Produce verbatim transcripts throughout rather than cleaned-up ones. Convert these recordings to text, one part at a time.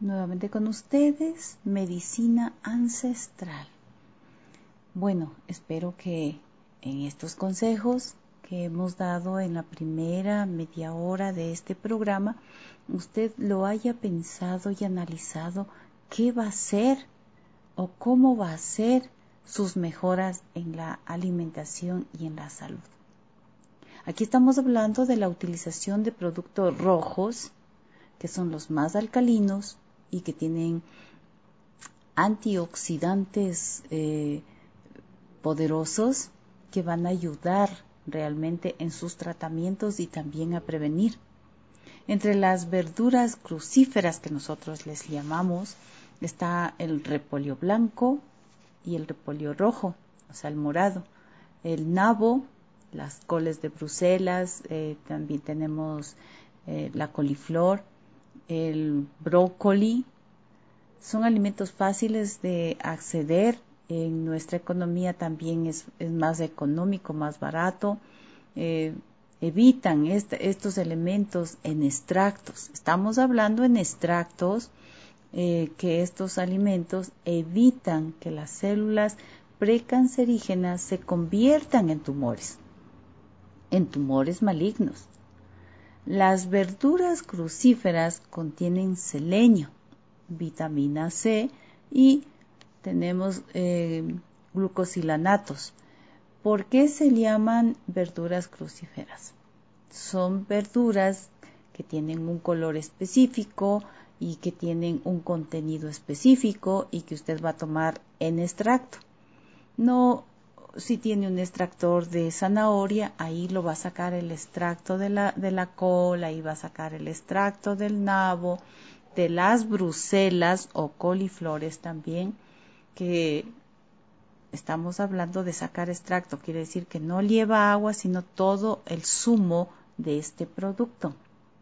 Nuevamente con ustedes, medicina ancestral. Bueno, espero que en estos consejos que hemos dado en la primera media hora de este programa, usted lo haya pensado y analizado qué va a hacer o cómo va a hacer sus mejoras en la alimentación y en la salud. Aquí estamos hablando de la utilización de productos rojos, que son los más alcalinos y que tienen antioxidantes eh, poderosos que van a ayudar realmente en sus tratamientos y también a prevenir. Entre las verduras crucíferas que nosotros les llamamos está el repollo blanco y el repollo rojo, o sea el morado, el nabo, las coles de Bruselas, eh, también tenemos eh, la coliflor, el brócoli. Son alimentos fáciles de acceder. En nuestra economía también es, es más económico, más barato. Eh, evitan este, estos elementos en extractos. Estamos hablando en extractos eh, que estos alimentos evitan que las células precancerígenas se conviertan en tumores, en tumores malignos. Las verduras crucíferas contienen selenio, vitamina C y tenemos eh, glucosilanatos. ¿Por qué se llaman verduras crucíferas? Son verduras que tienen un color específico y que tienen un contenido específico y que usted va a tomar en extracto. No, si tiene un extractor de zanahoria, ahí lo va a sacar el extracto de la, de la col, ahí va a sacar el extracto del nabo, de las bruselas o coliflores también, que estamos hablando de sacar extracto, quiere decir que no lleva agua, sino todo el zumo de este producto.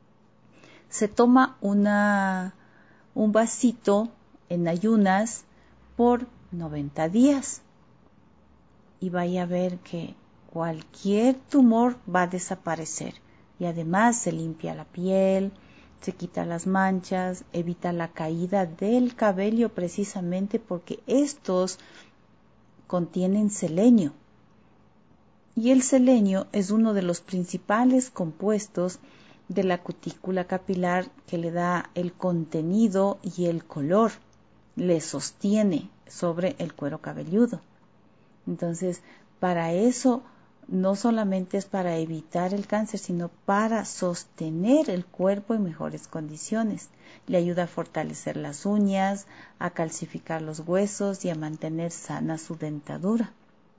Se toma una, un vasito en ayunas por noventa días y vaya a ver que cualquier tumor va a desaparecer y además se limpia la piel, se quita las manchas, evita la caída del cabello precisamente porque estos contienen selenio. Y el selenio es uno de los principales compuestos de la cutícula capilar que le da el contenido y el color, le sostiene sobre el cuero cabelludo. Entonces, para eso no solamente es para evitar el cáncer, sino para sostener el cuerpo en mejores condiciones. Le ayuda a fortalecer las uñas, a calcificar los huesos y a mantener sana su dentadura.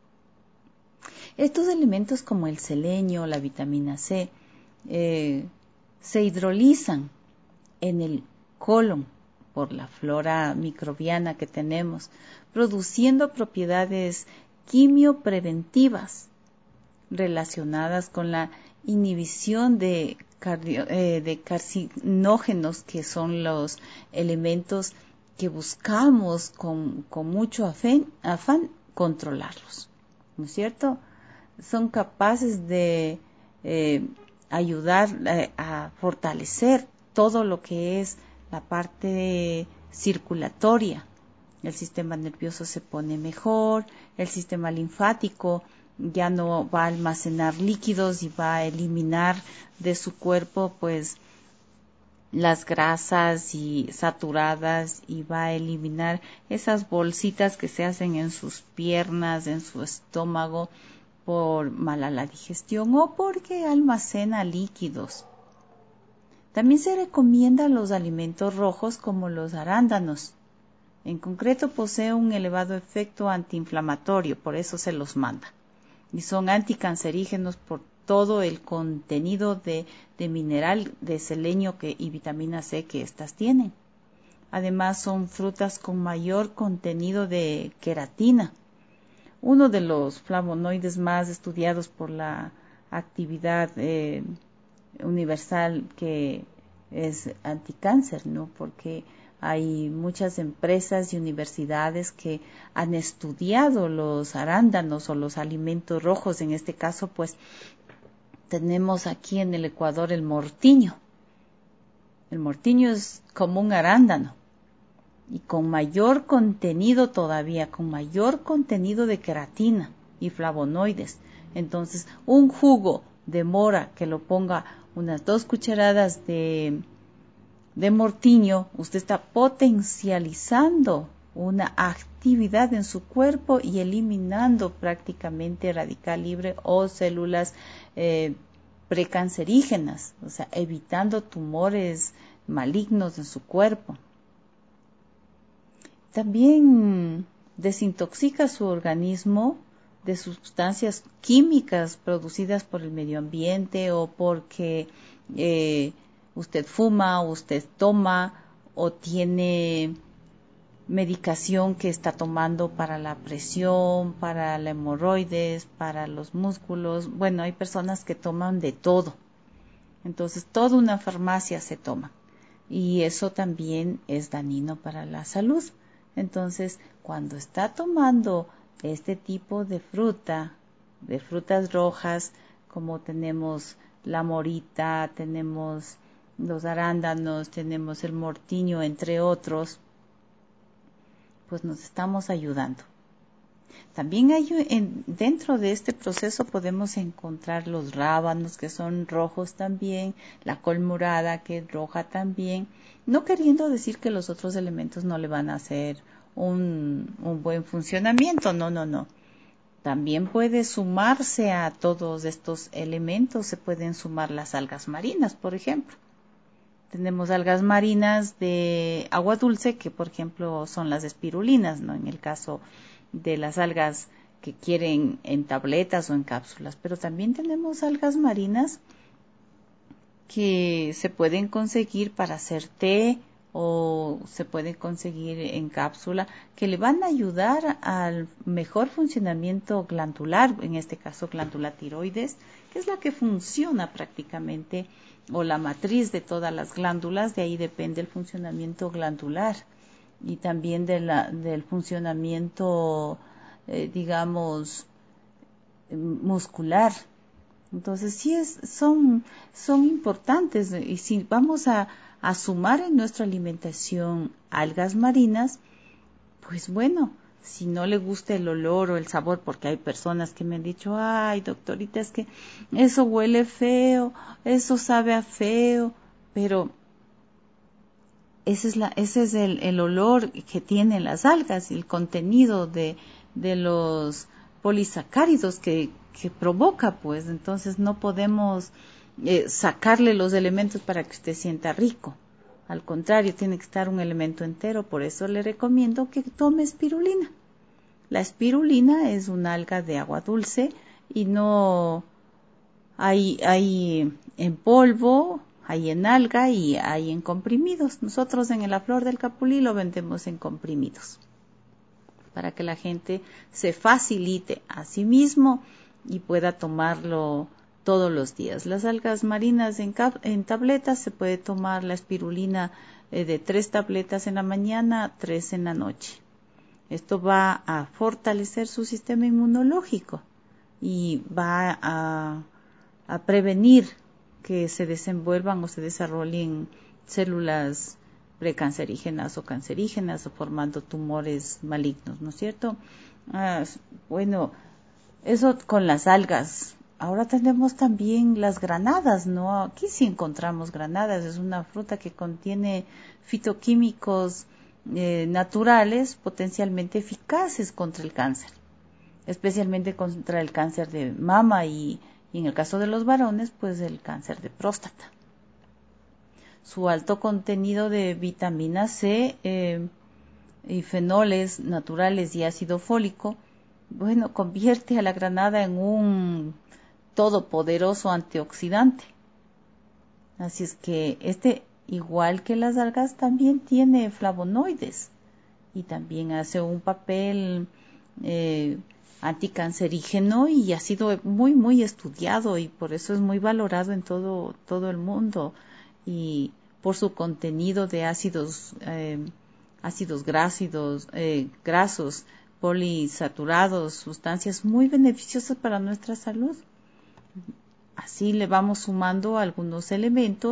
Estos elementos como el selenio, la vitamina C, eh, se hidrolizan en el colon por la flora microbiana que tenemos, produciendo propiedades quimiopreventivas relacionadas con la inhibición de, cardio, eh, de carcinógenos, que son los elementos que buscamos con, con mucho afán, afán controlarlos, ¿no es cierto? Son capaces de eh, ayudar eh, a fortalecer todo lo que es la parte circulatoria. El sistema nervioso se pone mejor, el sistema linfático ya no va a almacenar líquidos y va a eliminar de su cuerpo pues las grasas y saturadas y va a eliminar esas bolsitas que se hacen en sus piernas, en su estómago por mala la digestión o porque almacena líquidos. También se recomiendan los alimentos rojos como los arándanos. En concreto posee un elevado efecto antiinflamatorio, por eso se los manda. Y son anticancerígenos por todo el contenido de, de mineral de selenio que, y vitamina C que éstas tienen. Además son frutas con mayor contenido de queratina, uno de los flavonoides más estudiados por la actividad eh, universal que es anticáncer, ¿no? Porque hay muchas empresas y universidades que han estudiado los arándanos o los alimentos rojos. En este caso, pues, tenemos aquí en el Ecuador el mortiño. El mortiño es como un arándano, y con mayor contenido todavía, con mayor contenido de queratina y flavonoides. Entonces, un jugo de mora que lo ponga unas dos cucharadas de, de mortiño, usted está potencializando una actividad en su cuerpo y eliminando prácticamente radical libre o células eh, precancerígenas, o sea, evitando tumores malignos en su cuerpo. También desintoxica su organismo de sustancias químicas producidas por el medio ambiente o porque eh, usted fuma, o usted toma o tiene medicación que está tomando para la presión, para la hemorroides, para los músculos. Bueno, hay personas que toman de todo. Entonces, toda una farmacia se toma. Y eso también es dañino para la salud. Entonces, cuando está tomando este tipo de fruta, de frutas rojas, como tenemos la morita, tenemos los arándanos, tenemos el mortiño, entre otros, pues nos estamos ayudando. También hay en, dentro de este proceso podemos encontrar los rábanos, que son rojos también, la col morada, que es roja también, no queriendo decir que los otros elementos no le van a hacer un, un buen funcionamiento, no, no, no. También puede sumarse a todos estos elementos, se pueden sumar las algas marinas, por ejemplo. Tenemos algas marinas de agua dulce, que por ejemplo son las espirulinas, ¿no? En el caso de las algas que quieren en tabletas o en cápsulas, pero también tenemos algas marinas que se pueden conseguir para hacer té o se pueden conseguir en cápsula, que le van a ayudar al mejor funcionamiento glandular, en este caso glándula tiroides, que es la que funciona prácticamente, o la matriz de todas las glándulas, de ahí depende el funcionamiento glandular y también de la, del funcionamiento, eh, digamos, muscular. Entonces sí es, son, son importantes, y si vamos a, a sumar en nuestra alimentación algas marinas, pues bueno, si no le gusta el olor o el sabor, porque hay personas que me han dicho, ay doctorita, es que eso huele feo, eso sabe a feo, pero ese es, la, ese es el, el olor que tienen las algas, el contenido de, de los polisacáridos que, que provoca, pues, entonces no podemos eh, sacarle los elementos para que usted sienta rico. Al contrario, tiene que estar un elemento entero, por eso le recomiendo que tome espirulina. La espirulina es una alga de agua dulce y no hay, hay en polvo, hay en alga y hay en comprimidos. Nosotros en la Flor del Capulí lo vendemos en comprimidos, para que la gente se facilite a sí mismo y pueda tomarlo todos los días. Las algas marinas en, cap- en tabletas, se puede tomar la espirulina eh, de tres tabletas en la mañana, tres en la noche. Esto va a fortalecer su sistema inmunológico y va a, a prevenir que se desenvuelvan o se desarrollen células precancerígenas o cancerígenas o formando tumores malignos, ¿no es cierto? Ah, bueno, eso con las algas. Ahora tenemos también las granadas, ¿no? Aquí sí encontramos granadas, es una fruta que contiene fitoquímicos eh, naturales potencialmente eficaces contra el cáncer, especialmente contra el cáncer de mama y, y en el caso de los varones, pues el cáncer de próstata. Su alto contenido de vitamina C eh, y fenoles naturales y ácido fólico, bueno, convierte a la granada en un todopoderoso antioxidante. Así es que este, igual que las algas, también tiene flavonoides y también hace un papel eh, anticancerígeno y ha sido muy, muy estudiado y por eso es muy valorado en todo, todo el mundo y por su contenido de ácidos, eh, ácidos grásidos, eh, grasos, polisaturados, sustancias muy beneficiosas para nuestra salud. Así le vamos sumando algunos elementos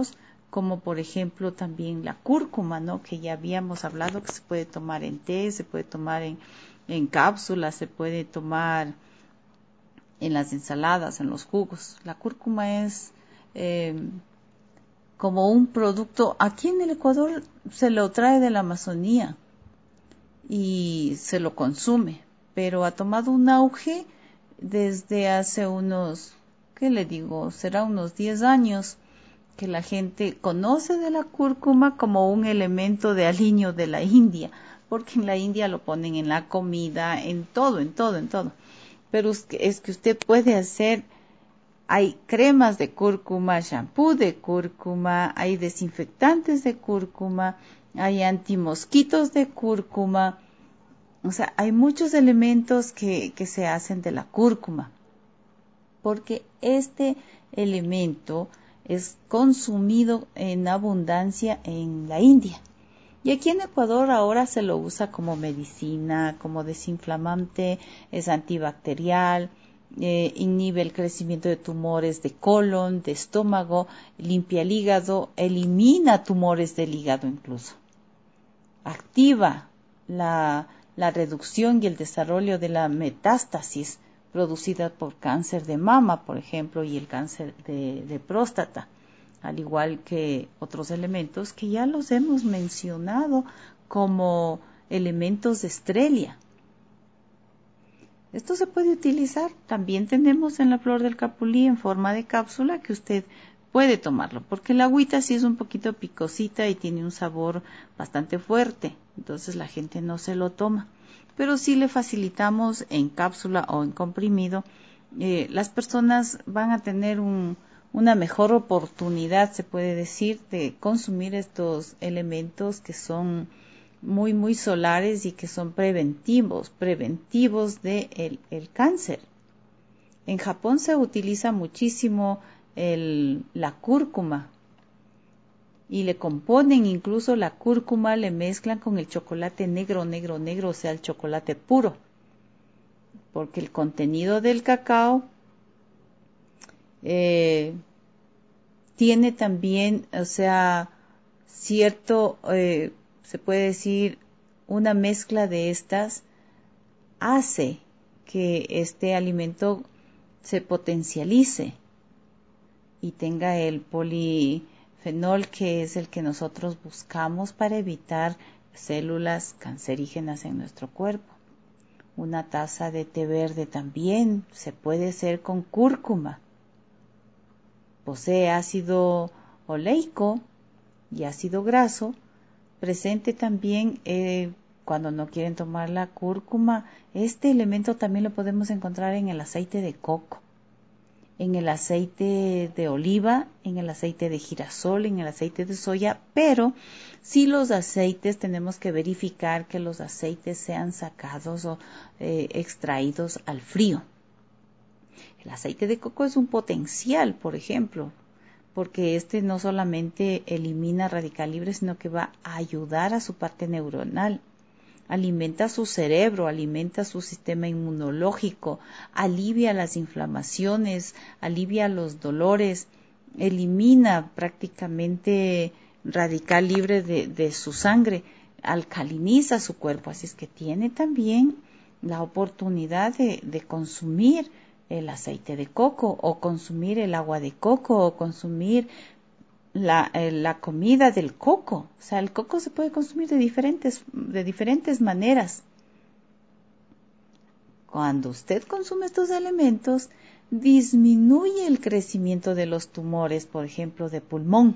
como por ejemplo también la cúrcuma, ¿no? Que ya habíamos hablado que se puede tomar en té, se puede tomar en, en cápsulas, se puede tomar en las ensaladas, en los jugos. La cúrcuma es eh, como un producto, aquí en el Ecuador se lo trae de la Amazonía y se lo consume, pero ha tomado un auge desde hace unos, ¿qué le digo? Será unos diez años que la gente conoce de la cúrcuma como un elemento de aliño de la India, porque en la India lo ponen en la comida, en todo, en todo, en todo. Pero es que, es que usted puede hacer, hay cremas de cúrcuma, shampoo de cúrcuma, hay desinfectantes de cúrcuma, hay antimosquitos de cúrcuma. O sea, hay muchos elementos que, que se hacen de la cúrcuma, porque este elemento es consumido en abundancia en la India. Y aquí en Ecuador ahora se lo usa como medicina, como desinflamante, es antibacterial, eh, inhibe el crecimiento de tumores de colon, de estómago, limpia el hígado, elimina tumores del hígado incluso. Activa la, la reducción y el desarrollo de la metástasis producida por cáncer de mama, por ejemplo, y el cáncer de, de próstata, al igual que otros elementos que ya los hemos mencionado como elementos de Estrella. Esto se puede utilizar. También tenemos en la flor del capulí en forma de cápsula que usted puede tomarlo, porque la agüita sí es un poquito picosita y tiene un sabor bastante fuerte, entonces la gente no se lo toma. Pero si le facilitamos en cápsula o en comprimido, eh, las personas van a tener un, una mejor oportunidad, se puede decir, de consumir estos elementos que son muy, muy solares y que son preventivos, preventivos de el, el cáncer. En Japón se utiliza muchísimo el, la cúrcuma y le componen incluso la cúrcuma, le mezclan con el chocolate negro, negro, negro, o sea, el chocolate puro, porque el contenido del cacao eh, tiene también, o sea, cierto, eh, se puede decir, una mezcla de estas hace que este alimento se potencialice y tenga el polifenol, que es el que nosotros buscamos para evitar células cancerígenas en nuestro cuerpo. Una taza de té verde también se puede hacer con cúrcuma. Posee ácido oleico y ácido graso, presente también eh, cuando no quieren tomar la cúrcuma. Este elemento también lo podemos encontrar en el aceite de coco, en el aceite de oliva, en el aceite de girasol, en el aceite de soya, pero si los aceites tenemos que verificar que los aceites sean sacados o eh, extraídos al frío. El aceite de coco es un potencial, por ejemplo, porque este no solamente elimina radical libre, sino que va a ayudar a su parte neuronal. Alimenta su cerebro, alimenta su sistema inmunológico, alivia las inflamaciones, alivia los dolores, elimina prácticamente radical libre de, de su sangre, alcaliniza su cuerpo. Así es que tiene también la oportunidad de, de consumir el aceite de coco o consumir el agua de coco o consumir La, eh, la comida del coco. O sea, el coco se puede consumir de diferentes, de diferentes maneras. Cuando usted consume estos elementos, disminuye el crecimiento de los tumores, por ejemplo, de pulmón.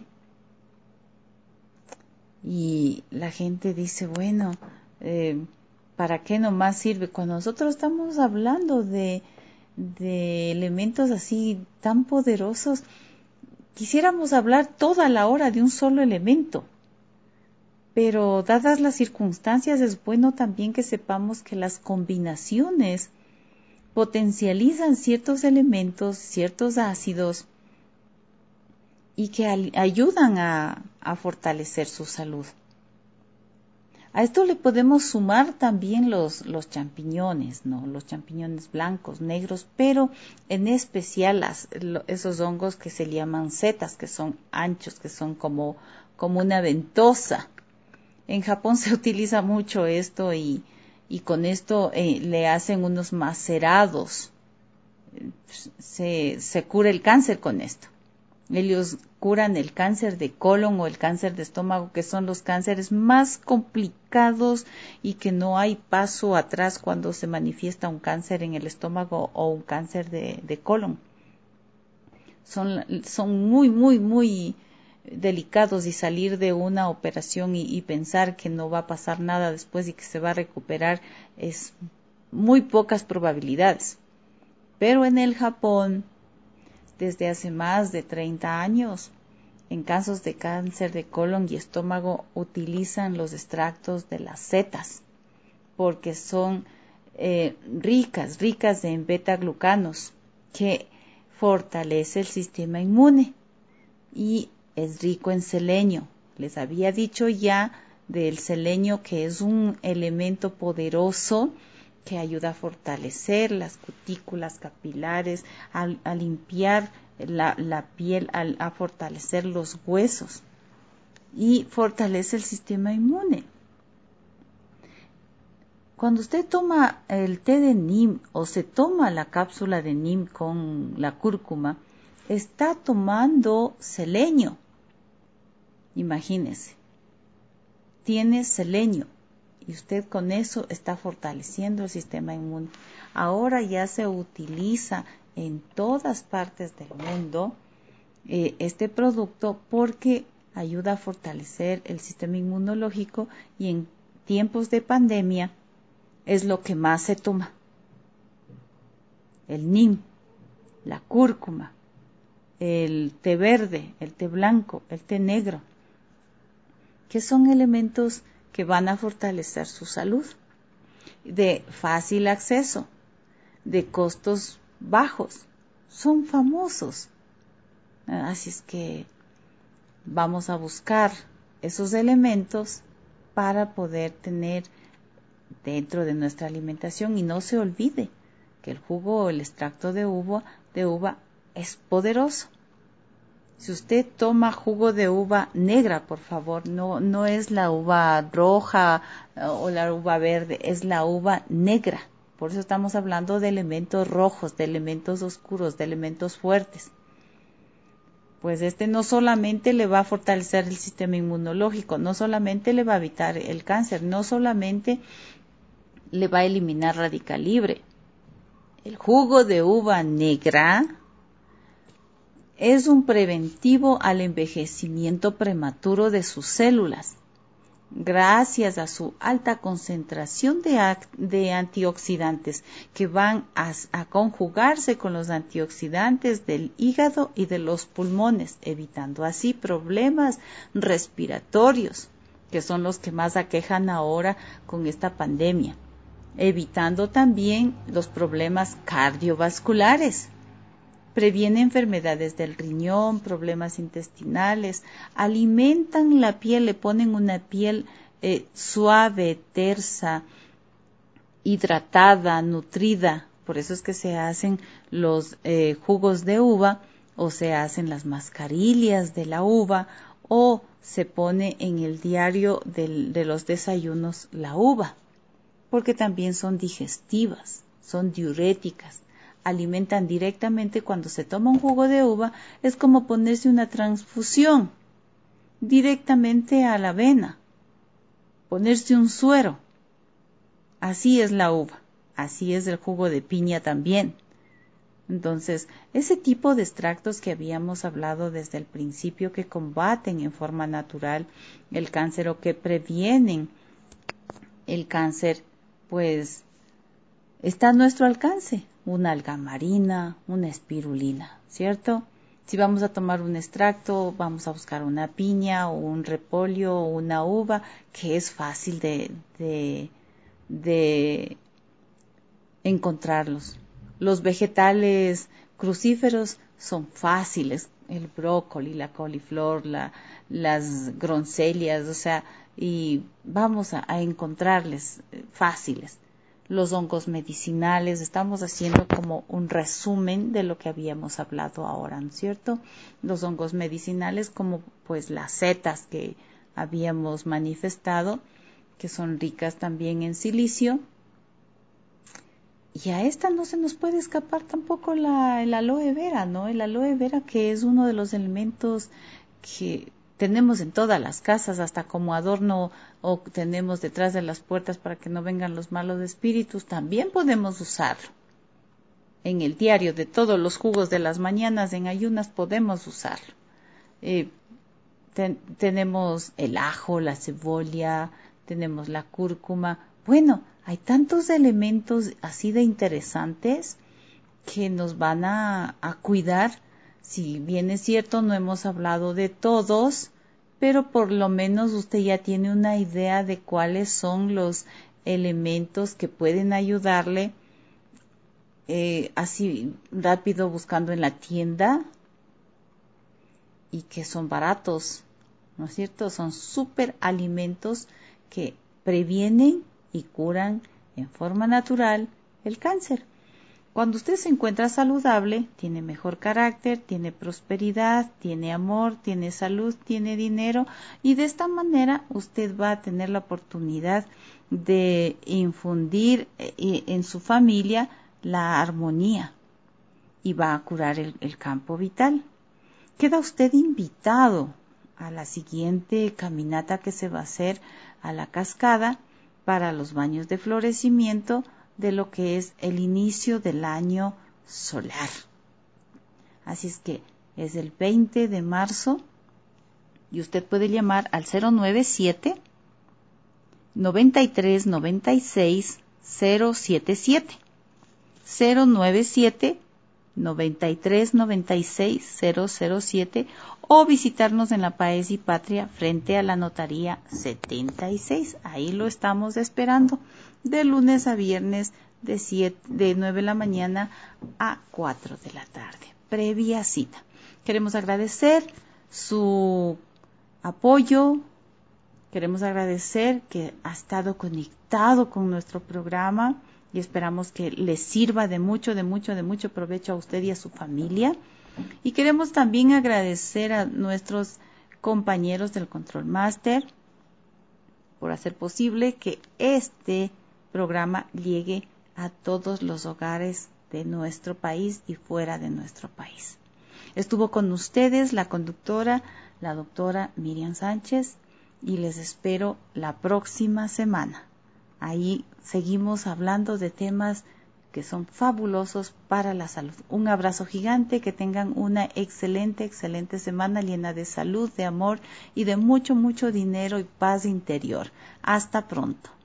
Y la gente dice, bueno, eh, ¿para qué nomás sirve? Cuando nosotros estamos hablando de, de elementos así tan poderosos, quisiéramos hablar toda la hora de un solo elemento, pero dadas las circunstancias es bueno también que sepamos que las combinaciones potencializan ciertos elementos, ciertos ácidos y que ayudan a, a fortalecer su salud. A esto le podemos sumar también los, los champiñones, ¿no? Los champiñones blancos, negros, pero en especial las, esos hongos que se llaman setas, que son anchos, que son como, como una ventosa. En Japón se utiliza mucho esto y, y con esto eh, le hacen unos macerados. Se, se cura el cáncer con esto. Ellos curan el cáncer de colon o el cáncer de estómago, que son los cánceres más complicados y que no hay paso atrás cuando se manifiesta un cáncer en el estómago o un cáncer de, de colon. Son, son muy, muy, muy delicados y salir de una operación y, y pensar que no va a pasar nada después y que se va a recuperar es muy pocas probabilidades. Pero en el Japón, desde hace más de treinta años, en casos de cáncer de colon y estómago utilizan los extractos de las setas porque son eh, ricas, ricas en beta-glucanos que fortalece el sistema inmune y es rico en selenio. Les había dicho ya del selenio que es un elemento poderoso que ayuda a fortalecer las cutículas capilares, a, a limpiar la, la piel, a, a fortalecer los huesos y fortalece el sistema inmune. Cuando usted toma el té de Neem o se toma la cápsula de Neem con la cúrcuma, está tomando selenio. Imagínese, tiene selenio. Y usted con eso está fortaleciendo el sistema inmune. Ahora ya se utiliza en todas partes del mundo eh, este producto porque ayuda a fortalecer el sistema inmunológico y en tiempos de pandemia es lo que más se toma. El Neem, la cúrcuma, el té verde, el té blanco, el té negro, que son elementos que van a fortalecer su salud, de fácil acceso, de costos bajos, son famosos. Así es que vamos a buscar esos elementos para poder tener dentro de nuestra alimentación y no se olvide que el jugo o el extracto de uva, de uva es poderoso. Si usted toma jugo de uva negra, por favor, no, no es la uva roja o la uva verde, es la uva negra. Por eso estamos hablando de elementos rojos, de elementos oscuros, de elementos fuertes. Pues este no solamente le va a fortalecer el sistema inmunológico, no solamente le va a evitar el cáncer, no solamente le va a eliminar radical libre. El jugo de uva negra es un preventivo al envejecimiento prematuro de sus células, gracias a su alta concentración de, de antioxidantes que van a, a conjugarse con los antioxidantes del hígado y de los pulmones, evitando así problemas respiratorios, que son los que más aquejan ahora con esta pandemia, evitando también los problemas cardiovasculares. Previene enfermedades del riñón, problemas intestinales, alimentan la piel, le ponen una piel eh, suave, tersa, hidratada, nutrida. Por eso es que se hacen los eh, jugos de uva o se hacen las mascarillas de la uva o se pone en el diario del, de los desayunos la uva, porque también son digestivas, son diuréticas. Alimentan directamente cuando se toma un jugo de uva, es como ponerse una transfusión directamente a la vena, ponerse un suero. Así es la uva, así es el jugo de piña también. Entonces, ese tipo de extractos que habíamos hablado desde el principio que combaten en forma natural el cáncer o que previenen el cáncer, pues está a nuestro alcance. Una alga marina, una espirulina, ¿cierto? Si vamos a tomar un extracto, vamos a buscar una piña o un repollo o una uva, que es fácil de, de, de encontrarlos. Los vegetales crucíferos son fáciles, el brócoli, la coliflor, la, las groncelias, o sea, y vamos a, a encontrarles fáciles. Los hongos medicinales, estamos haciendo como un resumen de lo que habíamos hablado ahora, ¿no es cierto? Los hongos medicinales como pues las setas que habíamos manifestado, que son ricas también en silicio. Y a esta no se nos puede escapar tampoco la, el aloe vera, ¿no? El aloe vera, que es uno de los elementos que tenemos en todas las casas, hasta como adorno, o tenemos detrás de las puertas para que no vengan los malos espíritus, también podemos usarlo. En el diario de todos los jugos de las mañanas en ayunas podemos usarlo. Eh, ten, tenemos el ajo, la cebolla, tenemos la cúrcuma. Bueno, hay tantos elementos así de interesantes que nos van a, a cuidar. Si bien es cierto, no hemos hablado de todos, pero por lo menos usted ya tiene una idea de cuáles son los elementos que pueden ayudarle eh, así rápido buscando en la tienda y que son baratos, ¿no es cierto? Son súper alimentos que previenen y curan en forma natural el cáncer. Cuando usted se encuentra saludable, tiene mejor carácter, tiene prosperidad, tiene amor, tiene salud, tiene dinero, y de esta manera usted va a tener la oportunidad de infundir en su familia la armonía y va a curar el, el campo vital. Queda usted invitado a la siguiente caminata que se va a hacer a la cascada para los baños de florecimiento de lo que es el inicio del año solar. Así es que es el veinte de marzo y usted puede llamar al cero nueve siete, noventa y tres, noventa y seis, cero siete siete. cero nueve siete, noventa y tres, noventa y seis, cero cero siete o visitarnos en la Paez y Patria frente a la Notaría setenta y seis. Ahí lo estamos esperando de lunes a viernes de, siete, de nueve de la mañana a cuatro de la tarde. Previa cita. Queremos agradecer su apoyo. Queremos agradecer que ha estado conectado con nuestro programa y esperamos que les sirva de mucho, de mucho, de mucho provecho a usted y a su familia. Y queremos también agradecer a nuestros compañeros del Control Master por hacer posible que este programa llegue a todos los hogares de nuestro país y fuera de nuestro país. Estuvo con ustedes la conductora, la doctora Miriam Sánchez, y les espero la próxima semana. Ahí seguimos hablando de temas que son fabulosos para la salud. Un abrazo gigante, que tengan una excelente, excelente semana llena de salud, de amor y de mucho, mucho dinero y paz interior. Hasta pronto.